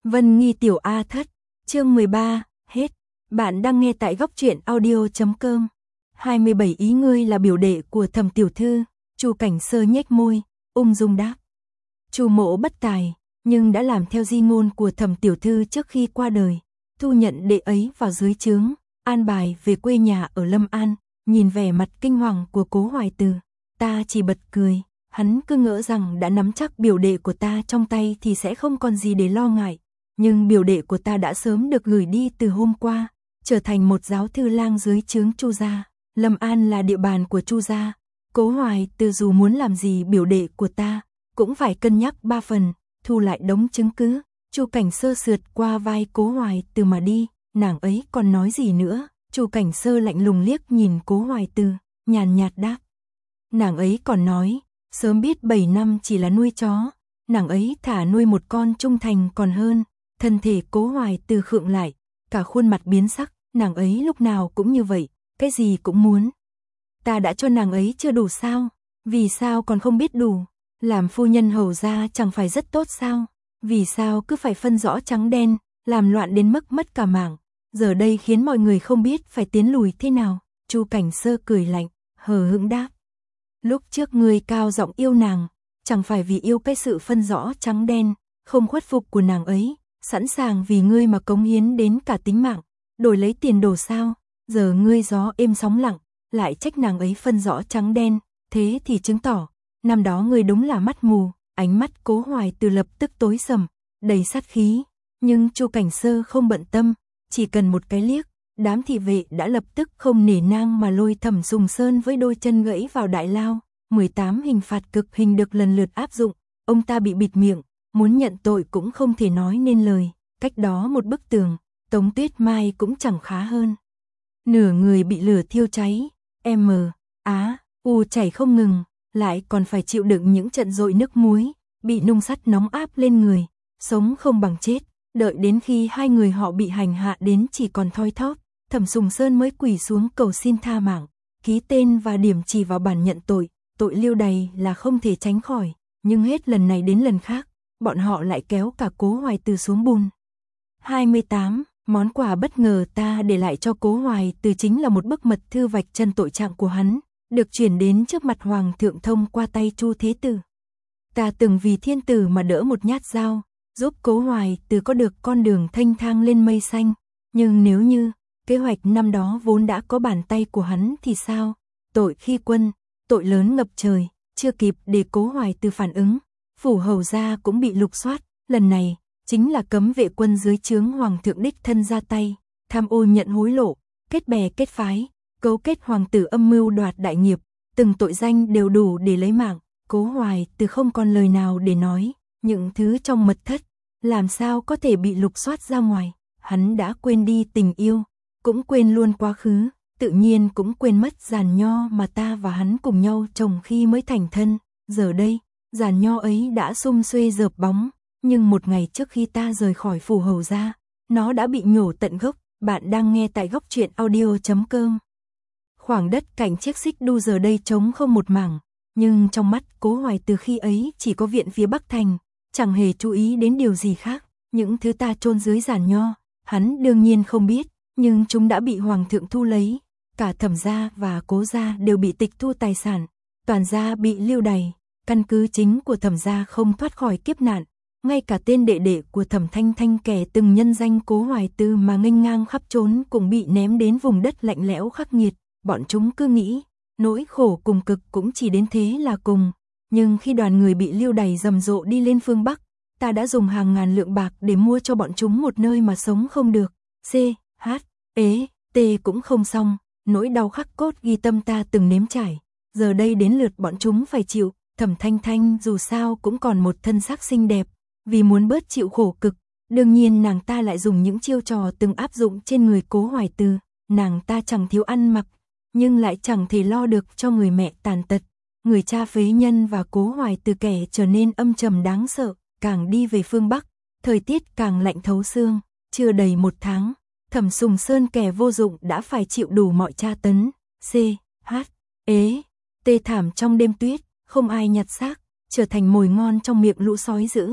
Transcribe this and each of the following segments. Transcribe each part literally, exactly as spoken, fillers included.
Vân Nghi Tiểu A Thất, chương mười ba, hết. Bạn đang nghe tại góc truyện audio chấm com. hai mươi bảy Ý ngươi là biểu đệ của Thẩm tiểu thư, Chu Cảnh Sơ nhếch môi, ung dung đáp. Chu Mỗ bất tài, nhưng đã làm theo di ngôn của Thẩm tiểu thư trước khi qua đời, thu nhận đệ ấy vào dưới trướng, an bài về quê nhà ở Lâm An. Nhìn vẻ mặt kinh hoàng của Cố Hoài Từ, ta chỉ bật cười. Hắn cứ ngỡ rằng đã nắm chắc biểu đệ của ta trong tay thì sẽ không còn gì để lo ngại. Nhưng biểu đệ của ta đã sớm được gửi đi từ hôm qua, trở thành một giáo thư lang dưới trướng Chu gia. Lâm An là địa bàn của Chu gia. Cố Hoài Từ dù muốn làm gì biểu đệ của ta, cũng phải cân nhắc ba phần, thu lại đống chứng cứ. Chu Cảnh Sơ sượt qua vai Cố Hoài Từ mà đi, nàng ấy còn nói gì nữa? Chu Cảnh Sơ lạnh lùng liếc nhìn Cố Hoài Từ, nhàn nhạt đáp. Nàng ấy còn nói, sớm biết bảy năm chỉ là nuôi chó, nàng ấy thả nuôi một con trung thành còn hơn. Thân thể Cố Hoài Từ khựng lại, cả khuôn mặt biến sắc, nàng ấy lúc nào cũng như vậy, cái gì cũng muốn. Ta đã cho nàng ấy chưa đủ sao? Vì sao còn không biết đủ? Làm phu nhân hầu gia chẳng phải rất tốt sao? Vì sao cứ phải phân rõ trắng đen, làm loạn đến mức mất cả mạng? Giờ đây khiến mọi người không biết phải tiến lùi thế nào. Chu Cảnh Sơ cười lạnh, hờ hững đáp. Lúc trước ngươi cao giọng yêu nàng, chẳng phải vì yêu cái sự phân rõ trắng đen, không khuất phục của nàng ấy, sẵn sàng vì ngươi mà cống hiến đến cả tính mạng, đổi lấy tiền đồ sao? Giờ ngươi gió êm sóng lặng, lại trách nàng ấy phân rõ trắng đen, thế thì chứng tỏ, năm đó ngươi đúng là mắt mù. Ánh mắt Cố Hoài Từ lập tức tối sầm, đầy sát khí, nhưng Chu Cảnh Sơ không bận tâm, chỉ cần một cái liếc, đám thị vệ đã lập tức không nể nang mà lôi Thẩm Sùng Sơn với đôi chân gãy vào đại lao. mười tám hình phạt cực hình được lần lượt áp dụng, ông ta bị bịt miệng, muốn nhận tội cũng không thể nói nên lời. Cách đó một bức tường, Tống Tuyết Mai cũng chẳng khá hơn. Nửa người bị lửa thiêu cháy, M, Á, U chảy không ngừng, lại còn phải chịu đựng những trận dội nước muối, bị nung sắt nóng áp lên người, sống không bằng chết. Đợi đến khi hai người họ bị hành hạ đến chỉ còn thoi thóp, Thẩm Sùng Sơn mới quỳ xuống cầu xin tha mạng, ký tên và điểm chỉ vào bản nhận tội. Tội lưu đày là không thể tránh khỏi, nhưng hết lần này đến lần khác, bọn họ lại kéo cả Cố Hoài Từ xuống bùn. hai mươi tám. Món quà bất ngờ ta để lại cho Cố Hoài Từ chính là một bức mật thư vạch chân tội trạng của hắn, được chuyển đến trước mặt Hoàng thượng thông qua tay Chu Thế Tử. Ta từng vì thiên tử mà đỡ một nhát dao, giúp Cố Hoài Từ có được con đường thanh thang lên mây xanh, nhưng nếu như kế hoạch năm đó vốn đã có bàn tay của hắn thì sao? Tội khi quân, tội lớn ngập trời, chưa kịp để Cố Hoài Từ phản ứng, phủ hầu gia cũng bị lục soát. Lần này chính là cấm vệ quân dưới trướng Hoàng thượng đích thân ra tay, tham ô nhận hối lộ, kết bè kết phái, cấu kết hoàng tử âm mưu đoạt đại nghiệp, từng tội danh đều đủ để lấy mạng. Cố Hoài Từ không còn lời nào để nói, những thứ trong mật thất làm sao có thể bị lục soát ra ngoài. Hắn đã quên đi tình yêu, cũng quên luôn quá khứ, tự nhiên cũng quên mất giàn nho mà ta và hắn cùng nhau trồng khi mới thành thân. Giờ đây, giàn nho ấy đã sum xuê rợp bóng, nhưng một ngày trước khi ta rời khỏi phủ hầu gia, nó đã bị nhổ tận gốc. Bạn đang nghe tại góc truyện audio chấm com. Khoảng đất cạnh chiếc xích đu giờ đây trống không một mảng, nhưng trong mắt Cố Hoài Từ khi ấy chỉ có viện phía Bắc Thành, chẳng hề chú ý đến điều gì khác. Những thứ ta chôn dưới giàn nho, hắn đương nhiên không biết, nhưng chúng đã bị Hoàng thượng thu lấy. Cả Thẩm gia và Cố gia đều bị tịch thu tài sản, toàn gia bị lưu đày, căn cứ chính của Thẩm gia không thoát khỏi kiếp nạn. Ngay cả tên đệ đệ của Thẩm Thanh Thanh kẻ từng nhân danh Cố Hoài Từ mà nghênh ngang khắp trốn cũng bị ném đến vùng đất lạnh lẽo khắc nghiệt. Bọn chúng cứ nghĩ, nỗi khổ cùng cực cũng chỉ đến thế là cùng. Nhưng khi đoàn người bị lưu đày rầm rộ đi lên phương Bắc, ta đã dùng hàng ngàn lượng bạc để mua cho bọn chúng một nơi mà sống không được. C, H, ế, T cũng không xong, nỗi đau khắc cốt ghi tâm ta từng nếm trải. Giờ đây đến lượt bọn chúng phải chịu. Thẩm Thanh Thanh dù sao cũng còn một thân xác xinh đẹp, vì muốn bớt chịu khổ cực, đương nhiên nàng ta lại dùng những chiêu trò từng áp dụng trên người Cố Hoài Từ. Nàng ta chẳng thiếu ăn mặc, nhưng lại chẳng thể lo được cho người mẹ tàn tật, người cha phế nhân và Cố Hoài Từ kẻ trở nên âm trầm đáng sợ. Càng đi về phương Bắc, thời tiết càng lạnh thấu xương. Chưa đầy một tháng, Thẩm Sùng Sơn kẻ vô dụng đã phải chịu đủ mọi tra tấn. C, H, ế, T thảm trong đêm tuyết, không ai nhặt xác, trở thành mồi ngon trong miệng lũ sói dữ.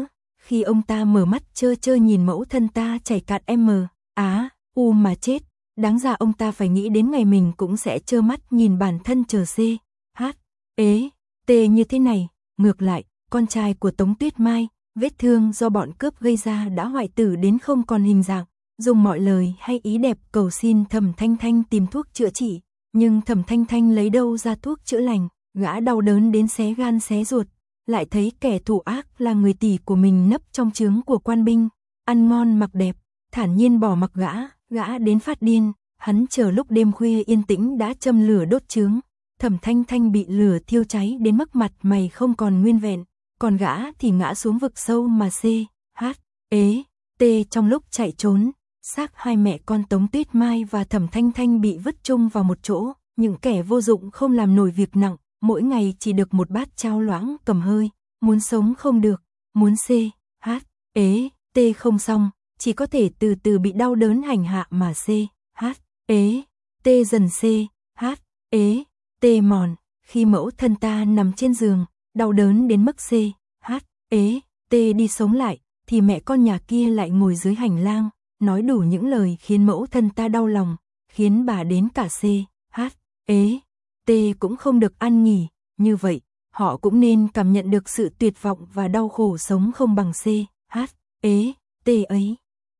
Khi ông ta mở mắt trơ trơ nhìn mẫu thân ta chảy cạn M, Á, U mà chết, đáng ra ông ta phải nghĩ đến ngày mình cũng sẽ trơ mắt nhìn bản thân chờ C, H, ế, T như thế này. Ngược lại, con trai của Tống Tuyết Mai, vết thương do bọn cướp gây ra đã hoại tử đến không còn hình dạng, dùng mọi lời hay ý đẹp cầu xin Thẩm Thanh Thanh tìm thuốc chữa trị, nhưng Thẩm Thanh Thanh lấy đâu ra thuốc chữa lành, gã đau đớn đến xé gan xé ruột, lại thấy kẻ thủ ác là người tỷ của mình nấp trong trướng của quan binh, ăn ngon mặc đẹp, thản nhiên bỏ mặc gã, gã đến phát điên, hắn chờ lúc đêm khuya yên tĩnh đã châm lửa đốt trướng. Thẩm Thanh Thanh bị lửa thiêu cháy đến mức mặt mày không còn nguyên vẹn, còn gã thì ngã xuống vực sâu mà C, H, ế, T trong lúc chạy trốn. Xác hai mẹ con Tống Tuyết Mai và Thẩm Thanh Thanh bị vứt chung vào một chỗ, những kẻ vô dụng không làm nổi việc nặng, mỗi ngày chỉ được một bát cháo loãng cầm hơi, muốn sống không được, muốn C, H, ế, T không xong, chỉ có thể từ từ bị đau đớn hành hạ mà C, H, ế, T dần C, H, ế, T mòn. Khi mẫu thân ta nằm trên giường, đau đớn đến mức C, H, ế, T đi sống lại, thì mẹ con nhà kia lại ngồi dưới hành lang, nói đủ những lời khiến mẫu thân ta đau lòng, khiến bà đến cả C, H, ế, T cũng không được ăn nghỉ. Như vậy, họ cũng nên cảm nhận được sự tuyệt vọng và đau khổ sống không bằng C, H, ế, T ấy.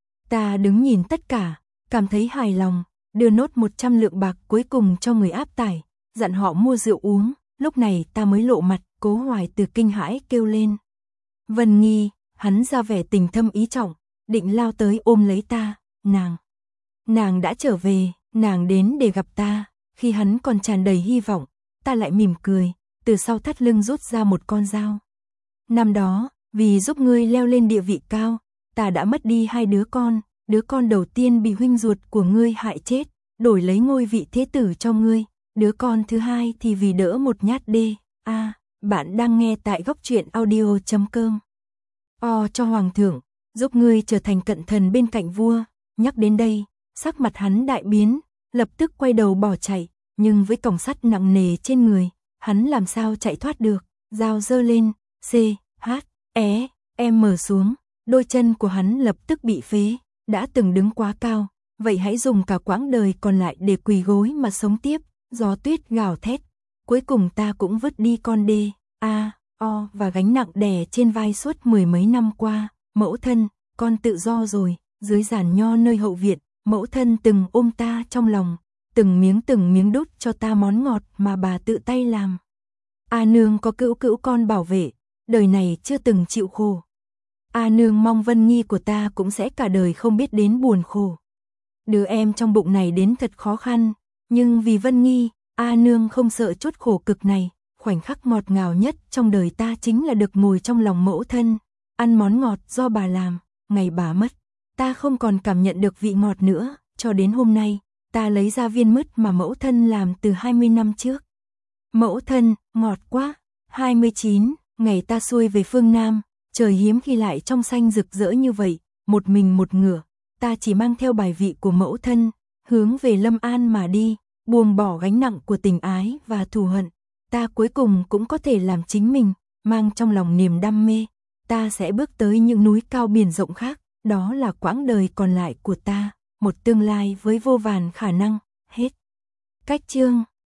Ta đứng nhìn tất cả, cảm thấy hài lòng, đưa nốt một trăm lượng bạc cuối cùng cho người áp tải, dặn họ mua rượu uống. Lúc này ta mới lộ mặt. Cố Hoài từ kinh hãi kêu lên: Vân Nghi. Hắn ra vẻ tình thâm ý trọng, định lao tới ôm lấy ta. Nàng, nàng đã trở về, nàng đến để gặp ta. Khi hắn còn tràn đầy hy vọng, ta lại mỉm cười, từ sau thắt lưng rút ra một con dao. Năm đó, vì giúp ngươi leo lên địa vị cao, ta đã mất đi hai đứa con. Đứa con đầu tiên bị huynh ruột của ngươi hại chết, đổi lấy ngôi vị thế tử cho ngươi. Đứa con thứ hai thì vì đỡ một nhát đê. A, à, bạn đang nghe tại góc truyện audio chấm com. O cho hoàng thượng, giúp ngươi trở thành cận thần bên cạnh vua. Nhắc đến đây, sắc mặt hắn đại biến, lập tức quay đầu bỏ chạy, nhưng với còng sắt nặng nề trên người, hắn làm sao chạy thoát được. Dao giơ lên, C, H, é, em mở xuống, đôi chân của hắn lập tức bị phế. Đã từng đứng quá cao, vậy hãy dùng cả quãng đời còn lại để quỳ gối mà sống tiếp. Gió tuyết gào thét, cuối cùng ta cũng vứt đi con đê, A, O và gánh nặng đè trên vai suốt mười mấy năm qua. Mẫu thân, con tự do rồi. Dưới giàn nho nơi hậu viện, mẫu thân từng ôm ta trong lòng, từng miếng từng miếng đút cho ta món ngọt mà bà tự tay làm. A nương có cữu cữu con bảo vệ, đời này chưa từng chịu khổ. A nương mong Vân Nghi của ta cũng sẽ cả đời không biết đến buồn khổ. Đứa em trong bụng này đến thật khó khăn, nhưng vì Vân Nghi, A nương không sợ chút khổ cực này. Khoảnh khắc ngọt ngào nhất trong đời ta chính là được ngồi trong lòng mẫu thân, ăn món ngọt do bà làm. Ngày bà mất, ta không còn cảm nhận được vị ngọt nữa, cho đến hôm nay, ta lấy ra viên mứt mà mẫu thân làm từ hai mươi năm trước. Mẫu thân, ngọt quá. hai mươi chín, ngày ta xuôi về phương Nam, trời hiếm khi lại trong xanh rực rỡ như vậy, một mình một ngựa, ta chỉ mang theo bài vị của mẫu thân, hướng về Lâm An mà đi, buông bỏ gánh nặng của tình ái và thù hận. Ta cuối cùng cũng có thể làm chính mình, mang trong lòng niềm đam mê. Ta sẽ bước tới những núi cao biển rộng khác, đó là quãng đời còn lại của ta, một tương lai với vô vàn khả năng. Hết. Cách chương